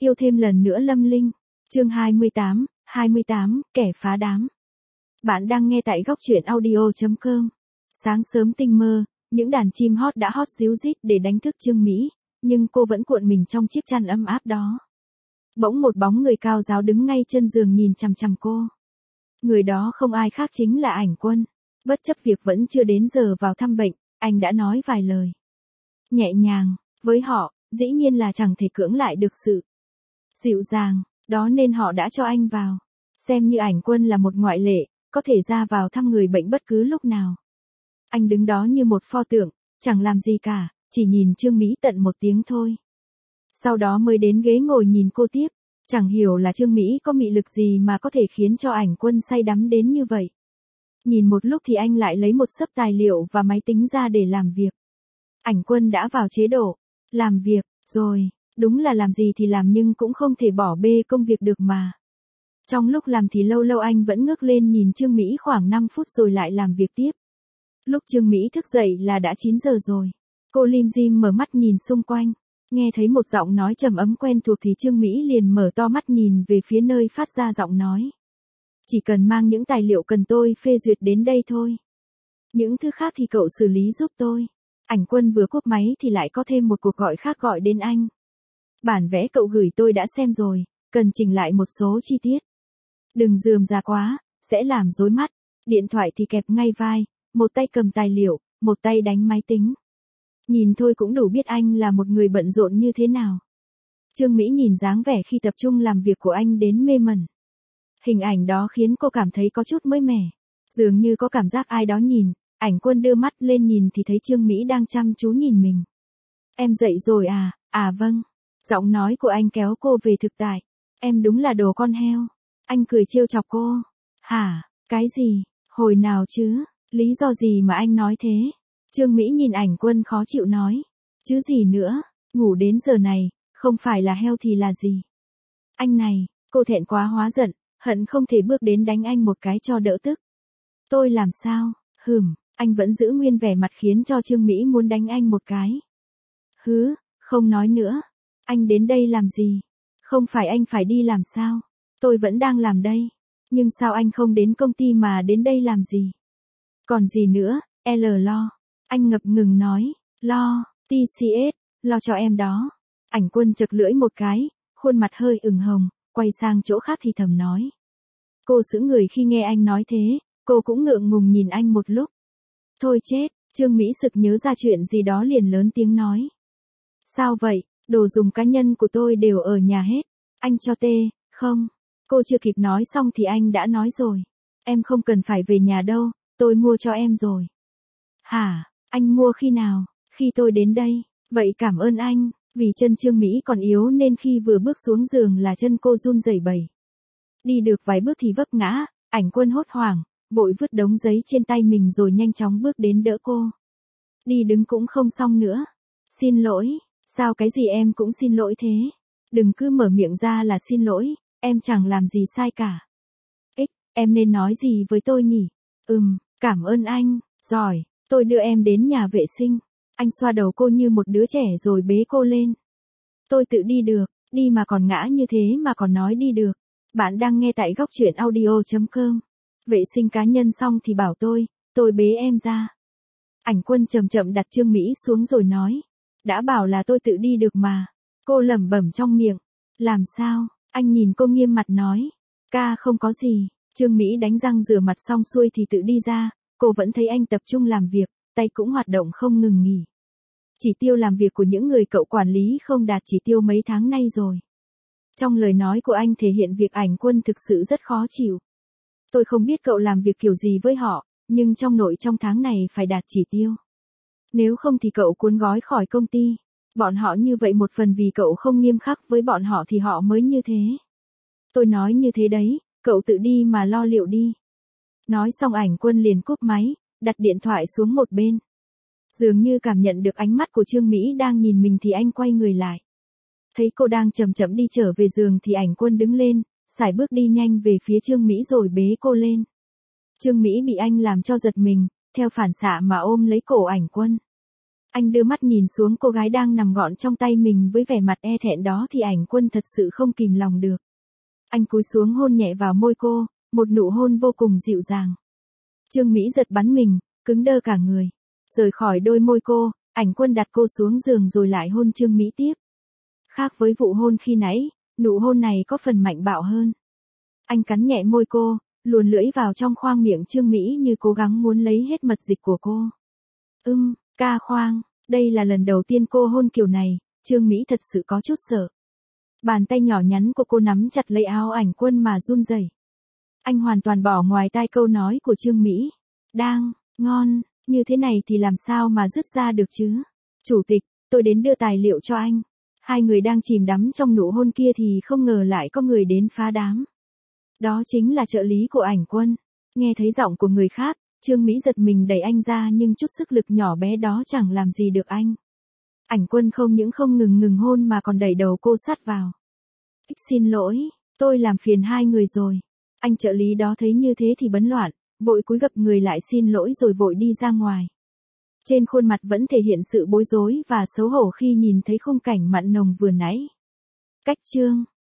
Yêu thêm lần nữa Lâm Linh. Chương 28, kẻ phá đám. Bạn đang nghe tại góc truyện audio.com. Sáng sớm tinh mơ, những đàn chim hót đã hót ríu rít để đánh thức Trương Mỹ, nhưng cô vẫn cuộn mình trong chiếc chăn ấm áp đó. Bỗng một bóng người cao ráo đứng ngay chân giường nhìn chằm chằm cô. Người đó không ai khác chính là Ảnh Quân. Bất chấp việc vẫn chưa đến giờ vào thăm bệnh, anh đã nói vài lời nhẹ nhàng với họ, dĩ nhiên là chẳng thể cưỡng lại được sự dịu dàng, đó nên họ đã cho anh vào. Xem như Ảnh Quân là một ngoại lệ, có thể ra vào thăm người bệnh bất cứ lúc nào. Anh đứng đó như một pho tượng, chẳng làm gì cả, chỉ nhìn Trương Mỹ tận một tiếng thôi. Sau đó mới đến ghế ngồi nhìn cô tiếp, chẳng hiểu là Trương Mỹ có mị lực gì mà có thể khiến cho Ảnh Quân say đắm đến như vậy. Nhìn một lúc thì anh lại lấy một xấp tài liệu và máy tính ra để làm việc. Ảnh Quân đã vào chế độ làm việc rồi, đúng là làm gì thì làm nhưng cũng không thể bỏ bê công việc được mà. Trong lúc làm thì lâu lâu anh vẫn ngước lên nhìn Trương Mỹ khoảng 5 phút rồi lại làm việc tiếp. Lúc Trương Mỹ thức dậy là đã 9 giờ rồi. Cô lim dim mở mắt nhìn xung quanh, nghe thấy một giọng nói trầm ấm quen thuộc thì Trương Mỹ liền mở to mắt nhìn về phía nơi phát ra giọng nói. Chỉ cần mang những tài liệu cần tôi phê duyệt đến đây thôi. Những thứ khác thì cậu xử lý giúp tôi. Ảnh Quân vừa cúp máy thì lại có thêm một cuộc gọi khác gọi đến anh. Bản vẽ cậu gửi tôi đã xem rồi, cần chỉnh lại một số chi tiết. Đừng rườm rà quá, sẽ làm rối mắt. Điện thoại thì kẹp ngay vai, một tay cầm tài liệu, một tay đánh máy tính. Nhìn thôi cũng đủ biết anh là một người bận rộn như thế nào. Trương Mỹ nhìn dáng vẻ khi tập trung làm việc của anh đến mê mẩn. Hình ảnh đó khiến cô cảm thấy có chút mới mẻ. Dường như có cảm giác ai đó nhìn. Ảnh Quân đưa mắt lên nhìn thì thấy Trương Mỹ đang chăm chú nhìn mình. Em dậy rồi à? À vâng. Giọng nói của anh kéo cô về thực tại. Em đúng là đồ con heo. Anh cười trêu chọc cô. Hả? Cái gì? Hồi nào chứ? Lý do gì mà anh nói thế? Trương Mỹ nhìn Ảnh Quân khó chịu nói. Chứ gì nữa? Ngủ đến giờ này, không phải là heo thì là gì? Anh này, cô thẹn quá hóa giận, hận không thể bước đến đánh anh một cái cho đỡ tức. Tôi làm sao? Anh vẫn giữ nguyên vẻ mặt khiến cho Trương Mỹ muốn đánh anh một cái. Hứ, không nói nữa. Anh đến đây làm gì? Không phải anh phải đi làm sao? Tôi vẫn đang làm đây. Nhưng sao anh không đến công ty mà đến đây làm gì? Còn gì nữa, lo. Anh ngập ngừng nói, lo, TCS, lo cho em đó. Ảnh Quân chật lưỡi một cái, khuôn mặt hơi ửng hồng, quay sang chỗ khác thì thầm nói. Cô sững người khi nghe anh nói thế, cô cũng ngượng ngùng nhìn anh một lúc. Thôi chết, Trương Mỹ sực nhớ ra chuyện gì đó liền lớn tiếng nói. Sao vậy, đồ dùng cá nhân của tôi đều ở nhà hết. Anh cho không? Cô chưa kịp nói xong thì anh đã nói rồi. Em không cần phải về nhà đâu, tôi mua cho em rồi. Hả, anh mua khi nào? Khi tôi đến đây. Vậy cảm ơn anh, vì chân Trương Mỹ còn yếu nên khi vừa bước xuống giường là chân cô run rẩy bẩy. Đi được vài bước thì vấp ngã, Ảnh Quân hốt hoảng, vội vứt đống giấy trên tay mình rồi nhanh chóng bước đến đỡ cô. Đi đứng cũng không xong nữa. Xin lỗi, sao cái gì em cũng xin lỗi thế? Đừng cứ mở miệng ra là xin lỗi, em chẳng làm gì sai cả. Em nên nói gì với tôi nhỉ? Cảm ơn anh, giỏi, tôi đưa em đến nhà vệ sinh. Anh xoa đầu cô như một đứa trẻ rồi bế cô lên. Tôi tự đi được, đi mà còn ngã như thế mà còn nói đi được. Bạn đang nghe tại góc truyện audio.com. Vệ sinh cá nhân xong thì bảo tôi bế em ra. Ảnh Quân chậm chậm đặt Trương Mỹ xuống rồi nói. Đã bảo là tôi tự đi được mà. Cô lẩm bẩm trong miệng. Làm sao? Anh nhìn cô nghiêm mặt nói. Không có gì. Trương Mỹ đánh răng rửa mặt xong xuôi thì tự đi ra. Cô vẫn thấy anh tập trung làm việc, tay cũng hoạt động không ngừng nghỉ. Chỉ tiêu làm việc của những người cậu quản lý không đạt chỉ tiêu mấy tháng nay rồi. Trong lời nói của anh thể hiện việc Ảnh Quân thực sự rất khó chịu. Tôi không biết cậu làm việc kiểu gì với họ, nhưng trong tháng này phải đạt chỉ tiêu. Nếu không thì cậu cuốn gói khỏi công ty. Bọn họ như vậy một phần vì cậu không nghiêm khắc với bọn họ thì họ mới như thế. Tôi nói như thế đấy, cậu tự đi mà lo liệu đi. Nói xong Ảnh Quân liền cúp máy, đặt điện thoại xuống một bên. Dường như cảm nhận được ánh mắt của Trương Mỹ đang nhìn mình thì anh quay người lại. Thấy cô đang chậm chậm đi trở về giường thì Ảnh Quân đứng lên, sải bước đi nhanh về phía Trương Mỹ rồi bế cô lên. Trương Mỹ bị anh làm cho giật mình, theo phản xạ mà ôm lấy cổ Ảnh Quân. Anh đưa mắt nhìn xuống cô gái đang nằm gọn trong tay mình với vẻ mặt e thẹn đó thì Ảnh Quân thật sự không kìm lòng được. Anh cúi xuống hôn nhẹ vào môi cô, một nụ hôn vô cùng dịu dàng. Trương Mỹ giật bắn mình, cứng đơ cả người. Rời khỏi đôi môi cô, Ảnh Quân đặt cô xuống giường rồi lại hôn Trương Mỹ tiếp. Khác với vụ hôn khi nãy, nụ hôn này có phần mạnh bạo hơn. Anh cắn nhẹ môi cô, luồn lưỡi vào trong khoang miệng Trương Mỹ như cố gắng muốn lấy hết mật dịch của cô. Ca khoang, đây là lần đầu tiên cô hôn kiểu này, Trương Mỹ thật sự có chút sợ. Bàn tay nhỏ nhắn của cô nắm chặt lấy áo Ảnh Quân mà run rẩy. Anh hoàn toàn bỏ ngoài tai câu nói của Trương Mỹ. Đang, ngon, như thế này thì làm sao mà dứt ra được chứ? Chủ tịch, tôi đến đưa tài liệu cho anh. Hai người đang chìm đắm trong nụ hôn kia thì không ngờ lại có người đến phá đám. Đó chính là trợ lý của Ảnh Quân. Nghe thấy giọng của người khác, Trương Mỹ giật mình đẩy anh ra nhưng chút sức lực nhỏ bé đó chẳng làm gì được anh. Ảnh Quân không những không ngừng hôn mà còn đẩy đầu cô sát vào. Xin lỗi, tôi làm phiền hai người rồi. Anh trợ lý đó thấy như thế thì bấn loạn, vội cúi gập người lại xin lỗi rồi vội đi ra ngoài. Trên khuôn mặt vẫn thể hiện sự bối rối và xấu hổ khi nhìn thấy khung cảnh mặn nồng vừa nãy. Cách chương